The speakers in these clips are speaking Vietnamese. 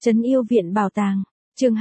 Trấn Yêu Viện Bảo Tàng, chương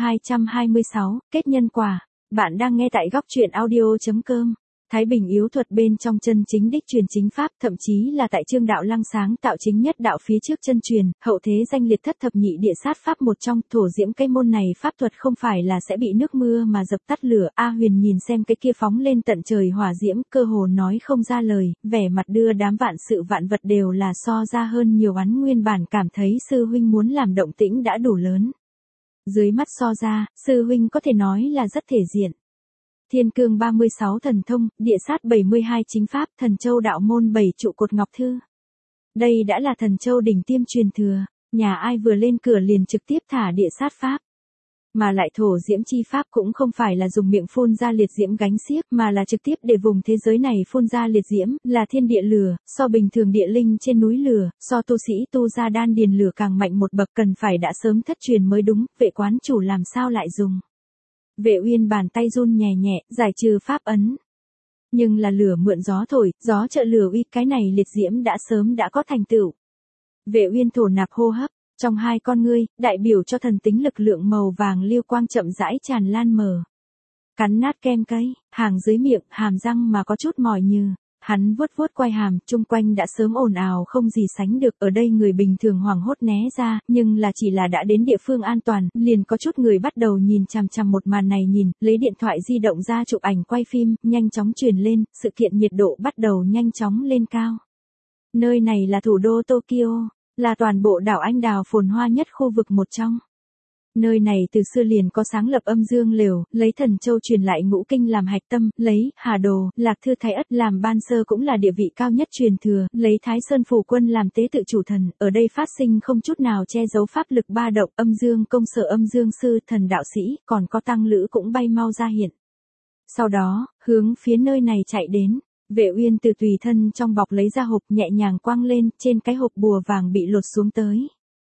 226, kết nhân quả. Bạn đang nghe tại góc truyện audio.com. Thái Bình yếu thuật bên trong chân chính đích truyền chính pháp, thậm chí là tại Trương Đạo Lăng sáng tạo chính nhất đạo phía trước chân truyền, hậu thế danh liệt thất thập nhị địa sát pháp một trong. Thổ diễm cái môn này pháp thuật không phải là sẽ bị nước mưa mà dập tắt lửa. A Huyền nhìn xem cái kia phóng lên tận trời hỏa diễm, cơ hồ nói không ra lời, vẻ mặt đưa đám vạn sự vạn vật đều là so ra hơn nhiều. Hắn nguyên bản cảm thấy sư huynh muốn làm động tĩnh đã đủ lớn, dưới mắt so ra, sư huynh có thể nói là rất thể diện. Thiên cương 36 thần thông, địa sát 72 chính pháp, thần châu đạo môn 7 trụ cột ngọc thư. Đây đã là thần châu đỉnh tiêm truyền thừa, nhà ai vừa lên cửa liền trực tiếp thả địa sát pháp. Mà lại thổ diễm chi pháp cũng không phải là dùng miệng phun ra liệt diễm gánh xiếc, mà là trực tiếp để vùng thế giới này phun ra liệt diễm, là thiên địa lửa, so bình thường địa linh trên núi lửa, so tu sĩ tu ra đan điền lửa càng mạnh một bậc, cần phải đã sớm thất truyền mới đúng. Vệ quán chủ làm sao lại dùng? Vệ Uyên bàn tay run nhẹ nhẹ, giải trừ pháp ấn. Nhưng là lửa mượn gió thổi, gió trợ lửa uy, cái này liệt diễm đã sớm đã có thành tựu. Vệ Uyên thổ nạp hô hấp, trong hai con ngươi, đại biểu cho thần tính lực lượng màu vàng liêu quang chậm rãi tràn lan mở. Cắn nát kem cây, hàng dưới miệng, hàm răng mà có chút mỏi nhừ. Hắn vuốt vuốt quai hàm, chung quanh đã sớm ồn ào không gì sánh được, ở đây người bình thường hoảng hốt né ra, nhưng là chỉ là đã đến địa phương an toàn, liền có chút người bắt đầu nhìn chằm chằm một màn này nhìn, lấy điện thoại di động ra chụp ảnh quay phim, nhanh chóng truyền lên, sự kiện nhiệt độ bắt đầu nhanh chóng lên cao. Nơi này là thủ đô Tokyo, là toàn bộ đảo Anh Đào phồn hoa nhất khu vực một trong. Nơi này từ xưa liền có sáng lập âm dương lều, lấy thần châu truyền lại ngũ kinh làm hạch tâm, lấy Hà Đồ, Lạc Thư Thái Ất làm ban sơ cũng là địa vị cao nhất truyền thừa, lấy Thái Sơn Phủ Quân làm tế tự chủ thần, ở đây phát sinh không chút nào che giấu pháp lực ba động, âm dương công sở, âm dương sư, thần đạo sĩ, còn có tăng lữ cũng bay mau ra hiện. Sau đó, hướng phía nơi này chạy đến. Vệ Uyên từ tùy thân trong bọc lấy ra hộp, nhẹ nhàng quăng lên, trên cái hộp bùa vàng bị lột xuống tới.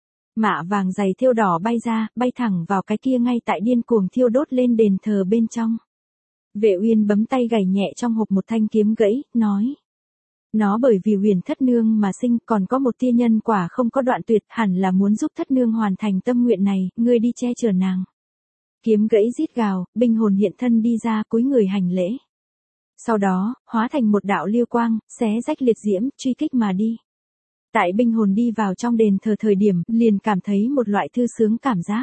Mạ vàng dày thêu đỏ bay ra, bay thẳng vào cái kia ngay tại điên cuồng thiêu đốt lên đền thờ bên trong. Vệ Uyên bấm tay gảy nhẹ trong hộp một thanh kiếm gãy, nói. Nó bởi vì Huyền thất nương mà sinh, còn có một tia nhân quả không có đoạn tuyệt, hẳn là muốn giúp thất nương hoàn thành tâm nguyện này, ngươi đi che chở nàng. Kiếm gãy rít gào, binh hồn hiện thân đi ra, cúi người hành lễ. Sau đó, hóa thành một đạo liêu quang, xé rách liệt diễm, truy kích mà đi. Tại binh hồn đi vào trong đền thờ thời điểm, liền cảm thấy một loại thư sướng cảm giác.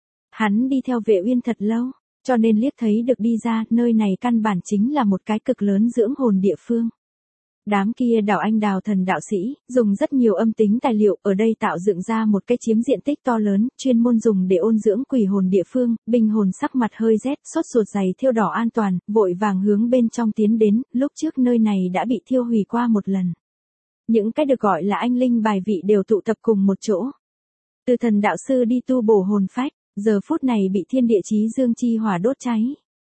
Hắn đi theo Vệ Uyên thật lâu, cho nên liếc thấy được đi ra, nơi này căn bản chính là một cái cực lớn dưỡng hồn địa phương. Đám kia đảo Anh Đào thần đạo sĩ, dùng rất nhiều âm tính tài liệu, ở đây tạo dựng ra một cái chiếm diện tích to lớn, chuyên môn dùng để ôn dưỡng quỷ hồn địa phương. Binh hồn sắc mặt hơi rét, sốt ruột giày thêu đỏ an toàn, vội vàng hướng bên trong tiến đến, lúc trước nơi này đã bị thiêu hủy qua một lần. Những cái được gọi là anh linh bài vị đều tụ tập cùng một chỗ. Từ thần đạo sư đi tu bổ hồn phách, giờ phút này bị thiên địa chí dương chi hỏa đốt cháy.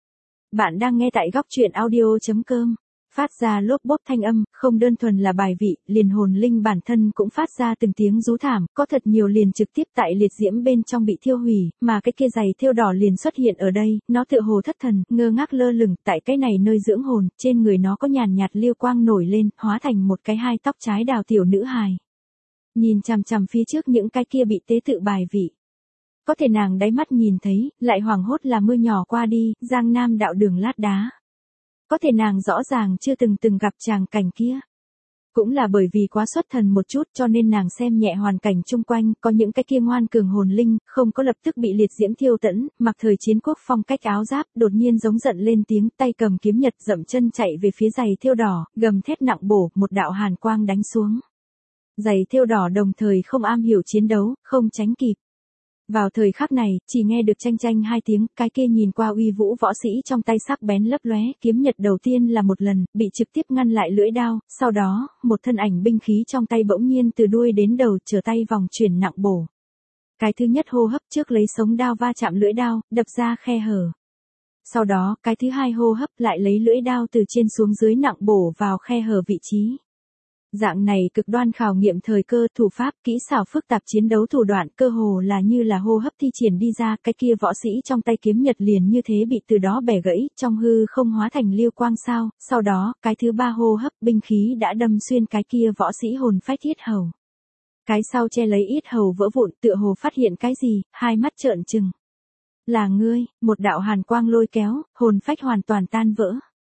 Bạn đang nghe tại góc truyện audio.com. Phát ra lốp bốp thanh âm, không đơn thuần là bài vị, liền hồn linh bản thân cũng phát ra từng tiếng rú thảm, có thật nhiều liền trực tiếp tại liệt diễm bên trong bị thiêu hủy, mà cái kia giày thêu đỏ liền xuất hiện ở đây, nó tựa hồ thất thần, ngơ ngác lơ lửng, tại cái này nơi dưỡng hồn, trên người nó có nhàn nhạt liêu quang nổi lên, hóa thành một cái hai tóc trái đào tiểu nữ hài. Nhìn chằm chằm phía trước những cái kia bị tế tự bài vị. Có thể nàng đáy mắt nhìn thấy, lại hoảng hốt là mưa nhỏ qua đi, Giang Nam đạo đường lát đá. Có thể nàng rõ ràng chưa từng gặp tràng cảnh kia. Cũng là bởi vì quá xuất thần một chút cho nên nàng xem nhẹ hoàn cảnh chung quanh, có những cái kia ngoan cường hồn linh, không có lập tức bị liệt diễm thiêu tẫn, mặc thời chiến quốc phong cách áo giáp, đột nhiên giống giận lên tiếng, tay cầm kiếm nhật dậm chân chạy về phía giày thêu đỏ, gầm thét nặng bổ, một đạo hàn quang đánh xuống. Giày thêu đỏ đồng thời không am hiểu chiến đấu, không tránh kịp. Vào thời khắc này, chỉ nghe được chanh chanh hai tiếng, cái kia nhìn qua uy vũ võ sĩ trong tay sắc bén lấp lóe, kiếm nhật đầu tiên là một lần, bị trực tiếp ngăn lại lưỡi đao, sau đó, một thân ảnh binh khí trong tay bỗng nhiên từ đuôi đến đầu, trở tay vòng chuyển nặng bổ. Cái thứ nhất hô hấp trước lấy sống đao va chạm lưỡi đao, đập ra khe hở. Sau đó, cái thứ hai hô hấp lại lấy lưỡi đao từ trên xuống dưới nặng bổ vào khe hở vị trí. Dạng này cực đoan khảo nghiệm thời cơ, thủ pháp, kỹ xảo phức tạp, chiến đấu thủ đoạn, cơ hồ là như là hô hấp thi triển đi ra, cái kia võ sĩ trong tay kiếm nhật liền như thế bị từ đó bẻ gãy, trong hư không hóa thành liêu quang sao, sau đó, cái thứ ba hô hấp, binh khí đã đâm xuyên cái kia võ sĩ hồn phách thiết hầu. Cái sau che lấy yết hầu vỡ vụn, tựa hồ phát hiện cái gì, hai mắt trợn trừng. Là ngươi, một đạo hàn quang lôi kéo, hồn phách hoàn toàn tan vỡ.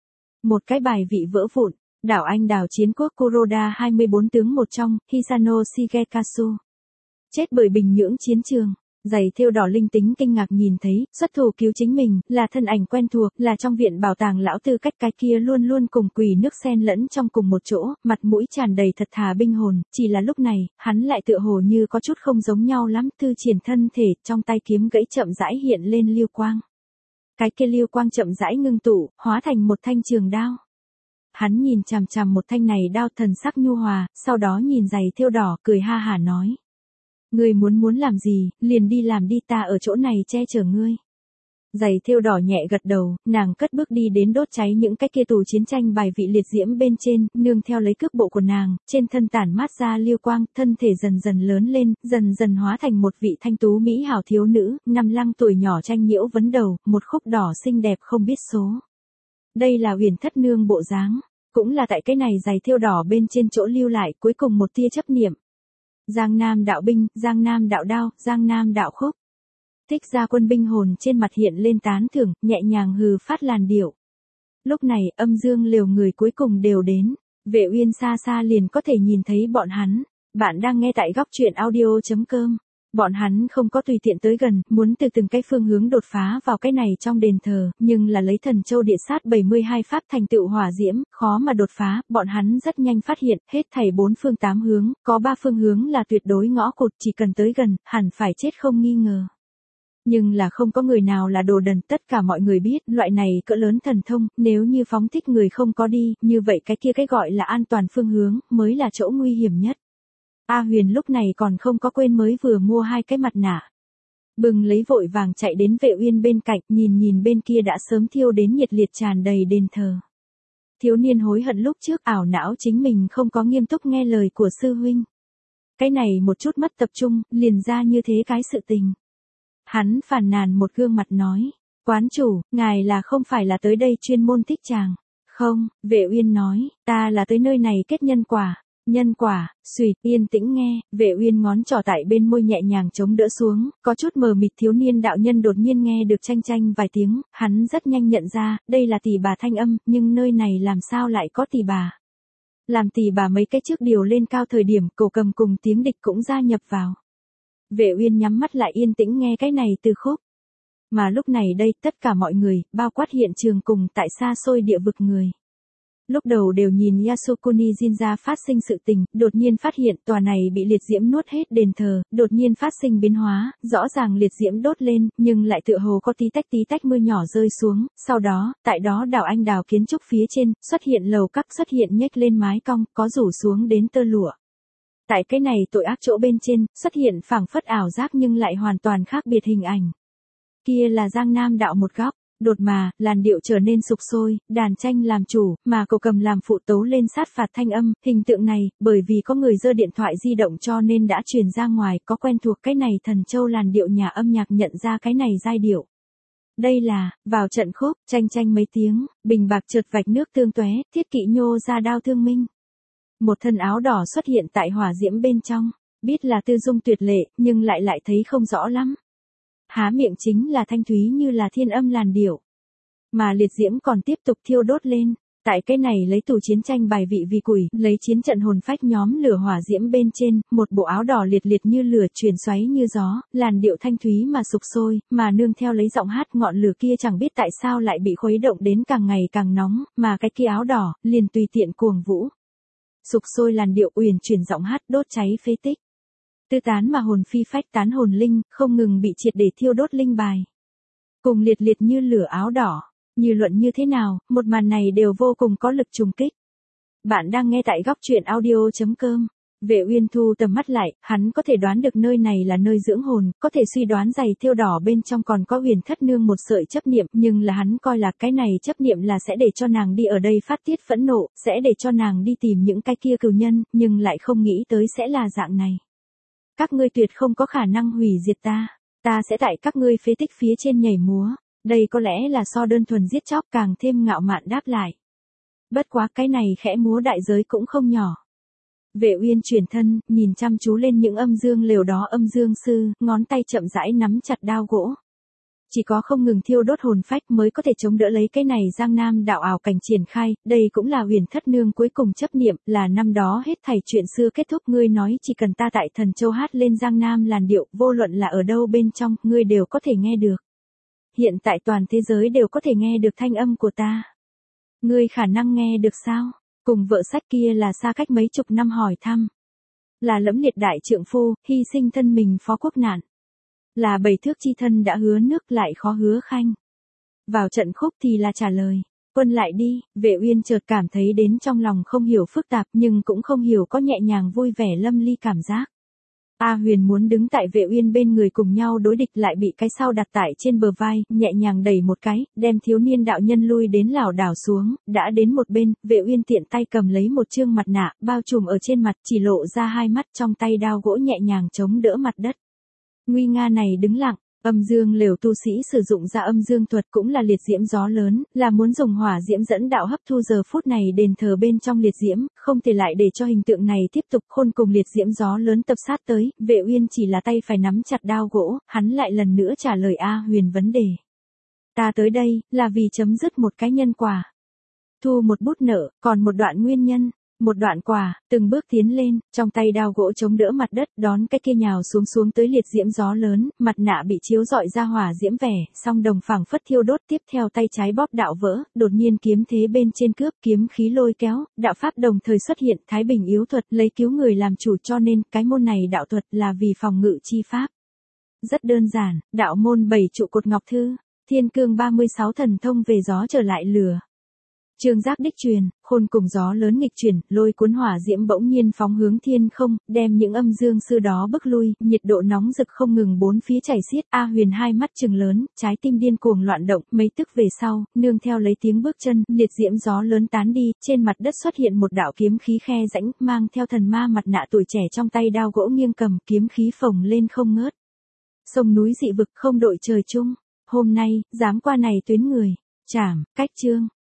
Một cái bài vị vỡ vụn, đảo Anh đảo chiến quốc Kuroda 24 tướng một trong, Hisano Shigekasu. Chết bởi bình nhưỡng chiến trường. Giày thêu đỏ linh tính kinh ngạc nhìn thấy, xuất thủ cứu chính mình, là thân ảnh quen thuộc, là trong viện bảo tàng lão tư cách cái kia luôn luôn cùng quỳ nước xen lẫn trong cùng một chỗ, mặt mũi tràn đầy thật thà binh hồn, chỉ là lúc này, hắn lại tựa hồ như có chút không giống nhau lắm, tư triển thân thể, trong tay kiếm gãy chậm rãi hiện lên lưu quang. Cái kia lưu quang chậm rãi ngưng tụ, hóa thành một thanh trường đao. Hắn nhìn chằm chằm một thanh này đao thần sắc nhu hòa, sau đó nhìn giày thêu đỏ, cười ha hả nói. Ngươi muốn làm gì, liền đi làm đi, ta ở chỗ này che chở ngươi. Giày thêu đỏ nhẹ gật đầu, nàng cất bước đi đến đốt cháy những cái kia tù chiến tranh bài vị liệt diễm bên trên, nương theo lấy cước bộ của nàng, trên thân tản mát ra lưu quang, thân thể dần dần lớn lên, dần dần hóa thành một vị thanh tú mỹ hảo thiếu nữ, 55 tuổi nhỏ tranh nhiễu vấn đầu, một khúc đỏ xinh đẹp không biết số. Đây là Huyền Thất Nương bộ dáng, cũng là tại cái này giày thêu đỏ bên trên chỗ lưu lại cuối cùng một tia chấp niệm. Giang Nam đạo binh, Giang Nam đạo đao, Giang Nam đạo khúc. Thích Gia Quân binh hồn trên mặt hiện lên tán thưởng, nhẹ nhàng hừ phát làn điệu. Lúc này, âm dương liều người cuối cùng đều đến. Vệ Uyên xa xa liền có thể nhìn thấy bọn hắn. Bạn đang nghe tại góc truyện audio.com. Bọn hắn không có tùy tiện tới gần, muốn từ từng cái phương hướng đột phá vào cái này trong đền thờ, nhưng là lấy thần châu địa sát 72 pháp thành tựu hỏa diễm, khó mà đột phá, bọn hắn rất nhanh phát hiện, hết thảy 4 phương 8 hướng, có 3 phương hướng là tuyệt đối ngõ cụt, chỉ cần tới gần, hẳn phải chết không nghi ngờ. Nhưng là không có người nào là đồ đần, tất cả mọi người biết, loại này cỡ lớn thần thông, nếu như phóng thích người không có đi, như vậy cái kia cái gọi là an toàn phương hướng, mới là chỗ nguy hiểm nhất. A Huyền lúc này còn không có quên mới vừa mua 2 cái mặt nạ. Bừng lấy vội vàng chạy đến Vệ Uyên bên cạnh, nhìn bên kia đã sớm thiêu đến nhiệt liệt tràn đầy đền thờ. Thiếu niên hối hận lúc trước ảo não chính mình không có nghiêm túc nghe lời của sư huynh. Cái này một chút mất tập trung, liền ra như thế cái sự tình. Hắn phàn nàn một gương mặt nói, quán chủ, ngài là không phải là tới đây chuyên môn thích chàng. Không, Vệ Uyên nói, ta là tới nơi này kết nhân quả. Nhân quả, suýt, yên tĩnh nghe, Vệ Uyên ngón trỏ tại bên môi nhẹ nhàng chống đỡ xuống, có chút mờ mịt thiếu niên đạo nhân đột nhiên nghe được chanh chanh vài tiếng, hắn rất nhanh nhận ra, đây là tỷ bà thanh âm, nhưng nơi này làm sao lại có tỷ bà. Làm tỷ bà mấy cái trước điều lên cao thời điểm, cổ cầm cùng tiếng địch cũng gia nhập vào. Vệ Uyên nhắm mắt lại yên tĩnh nghe cái này từ khúc. Mà lúc này đây, tất cả mọi người, bao quát hiện trường cùng tại xa xôi địa vực người. Lúc đầu đều nhìn Yasukuni Jinja phát sinh sự tình, đột nhiên phát hiện tòa này bị liệt diễm nuốt hết đền thờ, đột nhiên phát sinh biến hóa, rõ ràng liệt diễm đốt lên, nhưng lại tựa hồ có tí tách mưa nhỏ rơi xuống, sau đó, tại đó đảo Anh đào kiến trúc phía trên, xuất hiện lầu các xuất hiện nhếch lên mái cong, có rủ xuống đến tơ lụa. Tại cái này tội ác chỗ bên trên, xuất hiện phảng phất ảo giác nhưng lại hoàn toàn khác biệt hình ảnh. Kia là Giang Nam đạo một góc. Đột mà, làn điệu trở nên sục sôi, đàn tranh làm chủ, mà cậu cầm làm phụ tấu lên sát phạt thanh âm, hình tượng này, bởi vì có người giơ điện thoại di động cho nên đã truyền ra ngoài, có quen thuộc cái này thần châu làn điệu nhà âm nhạc nhận ra cái này giai điệu. Đây là, vào trận khúc, tranh mấy tiếng, bình bạc trượt vạch nước tương tóe, thiết kỵ nhô ra đao thương minh. Một thân áo đỏ xuất hiện tại hỏa diễm bên trong, biết là tư dung tuyệt lệ, nhưng lại thấy không rõ lắm. Há miệng chính là thanh thúy như là thiên âm làn điệu. Mà liệt diễm còn tiếp tục thiêu đốt lên. Tại cái này lấy tù chiến tranh bài vị vì củi, lấy chiến trận hồn phách nhóm lửa hỏa diễm bên trên, một bộ áo đỏ liệt liệt như lửa chuyển xoáy như gió, làn điệu thanh thúy mà sục sôi, mà nương theo lấy giọng hát ngọn lửa kia chẳng biết tại sao lại bị khuấy động đến càng ngày càng nóng, mà cái kia áo đỏ, liền tùy tiện cuồng vũ. Sục sôi làn điệu uyển chuyển giọng hát đốt cháy phế tích. Tư tán mà hồn phi phách tán hồn linh, không ngừng bị triệt để thiêu đốt linh bài. Cùng liệt liệt như lửa áo đỏ, như luận như thế nào, một màn này đều vô cùng có lực trùng kích. Bạn đang nghe tại góc truyện audio.com. Vệ Uyên thu tầm mắt lại, hắn có thể đoán được nơi này là nơi dưỡng hồn, có thể suy đoán giày thêu đỏ bên trong còn có Huyền Thất Nương một sợi chấp niệm, nhưng là hắn coi là cái này chấp niệm là sẽ để cho nàng đi ở đây phát tiết phẫn nộ, sẽ để cho nàng đi tìm những cái kia cừu nhân, nhưng lại không nghĩ tới sẽ là dạng này. Các ngươi tuyệt không có khả năng hủy diệt ta sẽ tại các ngươi phế tích phía trên nhảy múa, đây có lẽ là so đơn thuần giết chóc càng thêm ngạo mạn đáp lại. Bất quá cái này khẽ múa đại giới cũng không nhỏ. Vệ Uyên chuyển thân, nhìn chăm chú lên những âm dương lều đó, âm dương sư, ngón tay chậm rãi nắm chặt đao gỗ. Chỉ có không ngừng thiêu đốt hồn phách mới có thể chống đỡ lấy cái này Giang Nam đạo ảo cảnh triển khai, đây cũng là Huyền Thất Nương cuối cùng chấp niệm, là năm đó hết thảy chuyện xưa kết thúc, ngươi nói chỉ cần ta tại Thần Châu hát lên Giang Nam làn điệu, vô luận là ở đâu bên trong, ngươi đều có thể nghe được. Hiện tại toàn thế giới đều có thể nghe được thanh âm của ta. Ngươi khả năng nghe được sao? Cùng vợ sách kia là xa cách mấy chục năm hỏi thăm. Là lẫm liệt đại trượng phu, hy sinh thân mình phó quốc nạn. Là bảy thước chi thân đã hứa nước lại khó hứa khanh. Vào trận khúc thì là trả lời. Quân lại đi, Vệ Uyên chợt cảm thấy đến trong lòng không hiểu phức tạp nhưng cũng không hiểu có nhẹ nhàng vui vẻ lâm ly cảm giác. A Huyền muốn đứng tại Vệ Uyên bên người cùng nhau đối địch lại bị cái sau đặt tại trên bờ vai, nhẹ nhàng đẩy một cái, đem thiếu niên đạo nhân lui đến lảo đảo xuống, đã đến một bên, Vệ Uyên tiện tay cầm lấy một trương mặt nạ, bao trùm ở trên mặt, chỉ lộ ra hai mắt, trong tay đao gỗ nhẹ nhàng chống đỡ mặt đất. Nguy nga này đứng lặng. Âm dương lều tu sĩ sử dụng ra âm dương thuật cũng là liệt diễm gió lớn, là muốn dùng hỏa diễm dẫn đạo hấp thu giờ phút này đền thờ bên trong liệt diễm, không thể lại để cho hình tượng này tiếp tục khôn cùng liệt diễm gió lớn tập sát tới, Vệ Uyên chỉ là tay phải nắm chặt đao gỗ, hắn lại lần nữa trả lời A Huyền vấn đề. Ta tới đây, là vì chấm dứt một cái nhân quả. Thu một bút nợ, còn một đoạn nguyên nhân. Một đoạn quả, từng bước tiến lên, trong tay đao gỗ chống đỡ mặt đất, đón cái kia nhào xuống tới liệt diễm gió lớn, mặt nạ bị chiếu rọi ra hỏa diễm vẻ, song đồng phẳng phất thiêu đốt, tiếp theo tay trái bóp đạo vỡ, đột nhiên kiếm thế bên trên cướp, kiếm khí lôi kéo, đạo pháp đồng thời xuất hiện, thái bình yếu thuật lấy cứu người làm chủ, cho nên cái môn này đạo thuật là vì phòng ngự chi pháp. Rất đơn giản, đạo môn 7 trụ cột ngọc thư, thiên cương 36 thần thông về gió trở lại lửa. Trương giác đích truyền, khôn cùng gió lớn nghịch chuyển, lôi cuốn hỏa diễm bỗng nhiên phóng hướng thiên không, đem những âm dương sư đó bức lui, nhiệt độ nóng rực không ngừng bốn phía chảy xiết, A Huyền hai mắt trừng lớn, trái tim điên cuồng loạn động, mấy tức về sau, nương theo lấy tiếng bước chân, liệt diễm gió lớn tán đi, trên mặt đất xuất hiện một đạo kiếm khí khe rãnh, mang theo thần ma mặt nạ tuổi trẻ trong tay đao gỗ nghiêng cầm, kiếm khí phồng lên không ngớt. Sông núi dị vực không đội trời chung, hôm nay, dám qua này tuyến người, trảm, cách chương.